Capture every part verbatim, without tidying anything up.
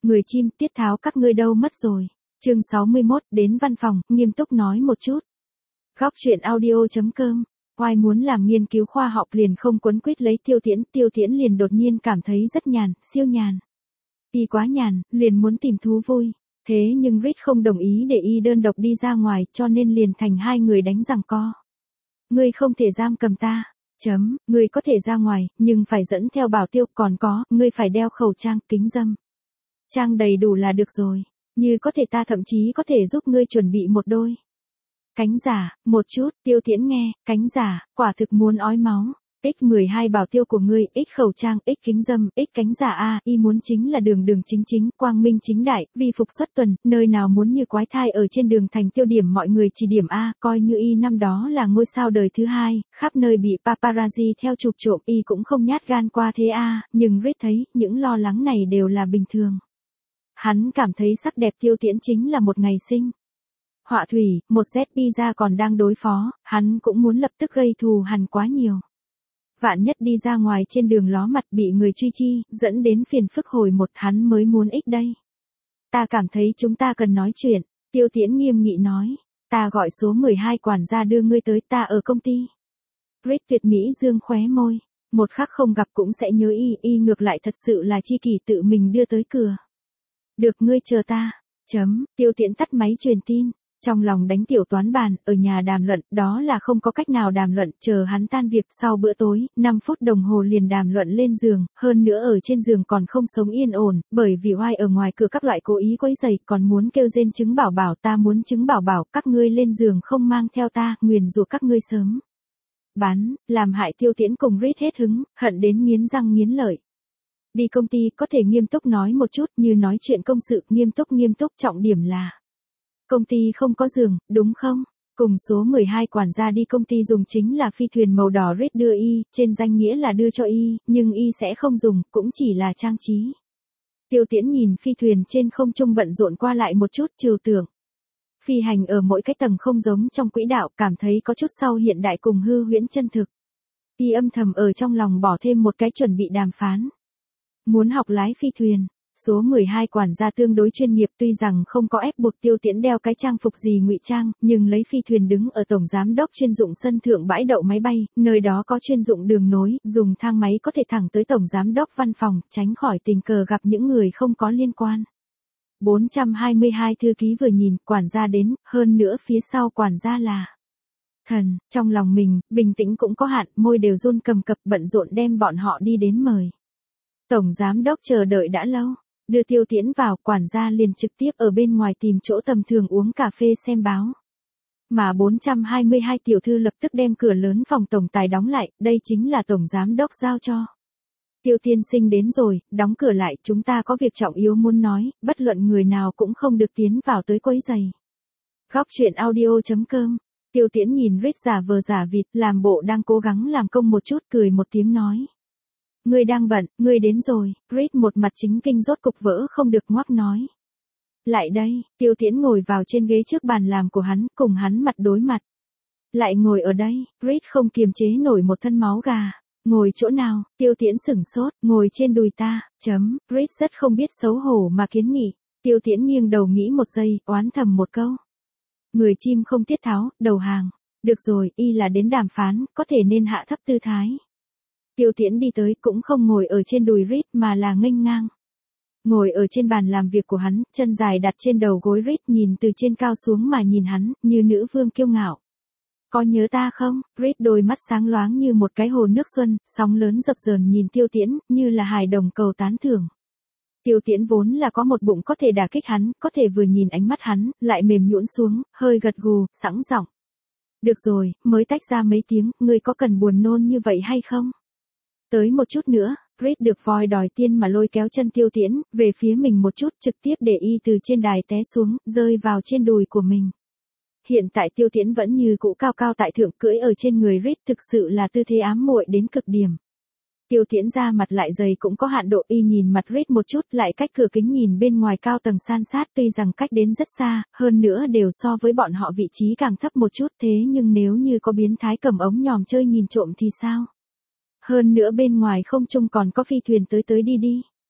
Người chim, tiết tháo các ngươi đâu mất rồi. Chương sáu mươi mốt, đến văn phòng, nghiêm túc nói một chút. Góc truyện audio chấm com. Oai muốn làm nghiên cứu khoa học liền không quấn quýt lấy Tiêu Tiễn, Tiêu Tiễn liền đột nhiên cảm thấy rất nhàn, siêu nhàn. Y quá nhàn, liền muốn tìm thú vui. Thế nhưng Reed không đồng ý để Y đơn độc đi ra ngoài, cho nên liền thành hai người đánh giằng co. Ngươi không thể giam cầm ta. Chấm, ngươi có thể ra ngoài, nhưng phải dẫn theo bảo tiêu, còn có, ngươi phải đeo khẩu trang, kính râm. Trang đầy đủ là được rồi. Như có thể ta thậm chí có thể giúp ngươi chuẩn bị một đôi cánh giả, một chút, Tiêu Tiễn nghe, cánh giả, quả thực muốn ói máu. X mười hai bảo tiêu của ngươi, X khẩu trang, X kính râm, X cánh giả A, Y muốn chính là đường đường chính chính, quang minh chính đại, vi phục xuất tuần, nơi nào muốn như quái thai ở trên đường thành tiêu điểm mọi người chỉ điểm A, coi như Y năm đó là ngôi sao đời thứ hai, khắp nơi bị paparazzi theo chụp trộm, Y cũng không nhát gan qua thế A, nhưng Reed thấy, những lo lắng này đều là bình thường. Hắn cảm thấy sắc đẹp Tiêu Tiễn chính là một ngày sinh. Họa thủy, một Z pizza còn đang đối phó, hắn cũng muốn lập tức gây thù hằn quá nhiều. Vạn nhất đi ra ngoài trên đường ló mặt bị người truy chi, dẫn đến phiền phức hồi một hắn mới muốn ích đây. Ta cảm thấy chúng ta cần nói chuyện, Tiêu Tiễn nghiêm nghị nói. Ta gọi số mười hai quản gia đưa ngươi tới, ta ở công ty. Reed tuyệt mỹ dương khóe môi, một khắc không gặp cũng sẽ nhớ Y, Y ngược lại thật sự là chi kỷ tự mình đưa tới cửa. Được, ngươi chờ ta. Chấm, Tiêu Tiễn tắt máy truyền tin. Trong lòng đánh tiểu toán bàn, ở nhà đàm luận, đó là không có cách nào đàm luận, chờ hắn tan việc sau bữa tối, năm phút đồng hồ liền đàm luận lên giường, hơn nữa ở trên giường còn không sống yên ổn, bởi vì oai ở ngoài cửa các loại cố ý quấy rầy, còn muốn kêu rên chứng bảo bảo, ta muốn chứng bảo bảo, các ngươi lên giường không mang theo ta, nguyền rủa các ngươi sớm. Bán, làm hại Tiêu Tiễn cùng Reed hết hứng, hận đến nghiến răng nghiến lợi. Đi công ty có thể nghiêm túc nói một chút, như nói chuyện công sự, nghiêm túc nghiêm túc, trọng điểm là công ty không có giường, đúng không? Cùng số mười hai quản gia đi công ty dùng chính là phi thuyền màu đỏ Reed đưa Y, trên danh nghĩa là đưa cho Y, nhưng Y sẽ không dùng, cũng chỉ là trang trí. Tiêu Tiễn nhìn phi thuyền trên không trung bận rộn qua lại một chút, trừu tưởng. Phi hành ở mỗi cái tầng không giống trong quỹ đạo, cảm thấy có chút sau hiện đại cùng hư huyễn chân thực. Y âm thầm ở trong lòng bỏ thêm một cái chuẩn bị đàm phán. Muốn học lái phi thuyền. Số mười hai quản gia tương đối chuyên nghiệp, tuy rằng không có ép buộc Tiêu Tiễn đeo cái trang phục gì ngụy trang, nhưng lấy phi thuyền đứng ở tổng giám đốc chuyên dụng sân thượng bãi đậu máy bay, nơi đó có chuyên dụng đường nối, dùng thang máy có thể thẳng tới tổng giám đốc văn phòng, tránh khỏi tình cờ gặp những người không có liên quan. bốn trăm hai mươi hai thư ký vừa nhìn, quản gia đến, hơn nữa phía sau quản gia là thần, trong lòng mình, bình tĩnh cũng có hạn, môi đều run cầm cập, bận rộn đem bọn họ đi đến mời. Tổng giám đốc chờ đợi đã lâu. Đưa Tiêu Tiễn vào, quản gia liền trực tiếp ở bên ngoài tìm chỗ tầm thường uống cà phê xem báo. Mà bốn trăm hai mươi hai tiểu thư lập tức đem cửa lớn phòng tổng tài đóng lại, đây chính là tổng giám đốc giao cho. Tiêu tiên sinh đến rồi, đóng cửa lại, chúng ta có việc trọng yếu muốn nói, bất luận người nào cũng không được tiến vào tới quấy rầy. Góc truyện audio chấm com. Tiêu Tiễn nhìn Reed giả vờ giả vịt, làm bộ đang cố gắng làm công một chút, cười một tiếng nói. Ngươi đang bận, ngươi đến rồi, Reed một mặt chính kinh rốt cục vỡ không được ngoác nói. Lại đây, Tiêu Tiễn ngồi vào trên ghế trước bàn làm của hắn, cùng hắn mặt đối mặt. Lại ngồi ở đây, Reed không kiềm chế nổi một thân máu gà. Ngồi chỗ nào, Tiêu Tiễn sửng sốt, ngồi trên đùi ta, chấm, Reed rất không biết xấu hổ mà kiến nghị. Tiêu Tiễn nghiêng đầu nghĩ một giây, oán thầm một câu. Người chim không tiết tháo, đầu hàng. Được rồi, Y là đến đàm phán, có thể nên hạ thấp tư thái. Tiêu Tiễn đi tới cũng không ngồi ở trên đùi Reed mà là nghênh ngang. Ngồi ở trên bàn làm việc của hắn, chân dài đặt trên đầu gối Reed nhìn từ trên cao xuống mà nhìn hắn, như nữ vương kiêu ngạo. Có nhớ ta không? Reed đôi mắt sáng loáng như một cái hồ nước xuân, sóng lớn dập dờn nhìn Tiêu Tiễn, như là hài đồng cầu tán thưởng. Tiêu Tiễn vốn là có một bụng có thể đả kích hắn, có thể vừa nhìn ánh mắt hắn, lại mềm nhũn xuống, hơi gật gù, sẵn giọng. Được rồi, mới tách ra mấy tiếng, ngươi có cần buồn nôn như vậy hay không? Tới một chút nữa, Reed được voi đòi tiên mà lôi kéo chân Tiêu Tiễn, về phía mình một chút, trực tiếp để Y từ trên đài té xuống, rơi vào trên đùi của mình. Hiện tại Tiêu Tiễn vẫn như cũ cao cao tại thượng, cưỡi ở trên người Reed, thực sự là tư thế ám muội đến cực điểm. Tiêu Tiễn ra mặt lại dày cũng có hạn độ, Y nhìn mặt Reed một chút, lại cách cửa kính nhìn bên ngoài cao tầng san sát, tuy rằng cách đến rất xa, hơn nữa đều so với bọn họ vị trí càng thấp một chút, thế nhưng nếu như có biến thái cầm ống nhòm chơi nhìn trộm thì sao? Hơn nữa bên ngoài không trung còn có phi thuyền tới tới đi đi.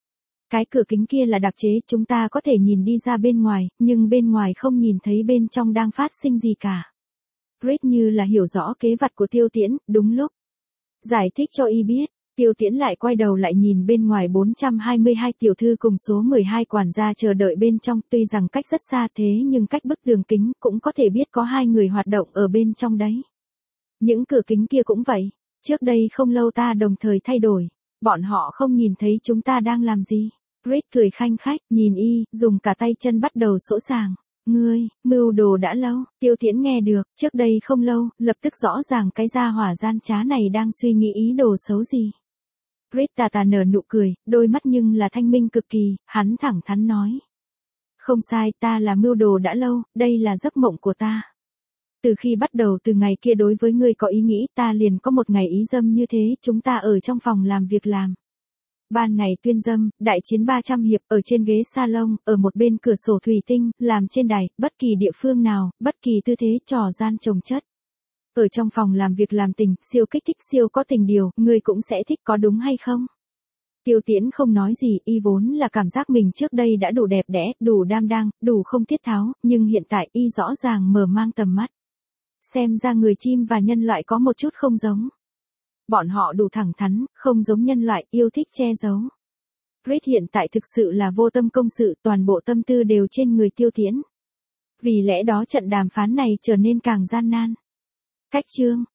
Cái cửa kính kia là đặc chế, chúng ta có thể nhìn đi ra bên ngoài, nhưng bên ngoài không nhìn thấy bên trong đang phát sinh gì cả. Reed như là hiểu rõ kế vặt của Tiêu Tiễn, đúng lúc. Giải thích cho y biết, Tiêu Tiễn lại quay đầu lại nhìn bên ngoài bốn trăm hai mươi hai tiểu thư cùng số mười hai quản gia chờ đợi bên trong, tuy rằng cách rất xa thế nhưng cách bức tường kính cũng có thể biết có hai người hoạt động ở bên trong đấy. Những cửa kính kia cũng vậy, trước đây không lâu ta đồng thời thay đổi, bọn họ không nhìn thấy chúng ta đang làm gì. Reed cười khanh khách, nhìn y, dùng cả tay chân bắt đầu sỗ sàng. Ngươi, mưu đồ đã lâu, Tiêu Tiễn nghe được, trước đây không lâu, lập tức rõ ràng cái gia hỏa gian trá này đang suy nghĩ ý đồ xấu gì. Reed tà tà nở nụ cười, đôi mắt nhưng là thanh minh cực kỳ, hắn thẳng thắn nói. Không sai, ta là mưu đồ đã lâu, đây là giấc mộng của ta. Từ khi bắt đầu từ ngày kia đối với ngươi có ý nghĩ, ta liền có một ngày ý dâm như thế, chúng ta ở trong phòng làm việc làm. Ban ngày tuyên dâm, đại chiến ba trăm hiệp, ở trên ghế salon, ở một bên cửa sổ thủy tinh, làm trên đài, bất kỳ địa phương nào, bất kỳ tư thế, trò gian chồng chất. Ở trong phòng làm việc làm tình, siêu kích thích siêu có tình điều, ngươi cũng sẽ thích có đúng hay không? Tiêu Tiễn không nói gì, y vốn là cảm giác mình trước đây đã đủ đẹp đẽ, đủ đam đang, đủ không tiết tháo, nhưng hiện tại y rõ ràng mở mang tầm mắt. Xem ra người chim và nhân loại có một chút không giống. Bọn họ đủ thẳng thắn, không giống nhân loại, yêu thích che giấu. Reed hiện tại thực sự là vô tâm công sự, toàn bộ tâm tư đều trên người Tiêu Tiễn. Vì lẽ đó trận đàm phán này trở nên càng gian nan. Cách chương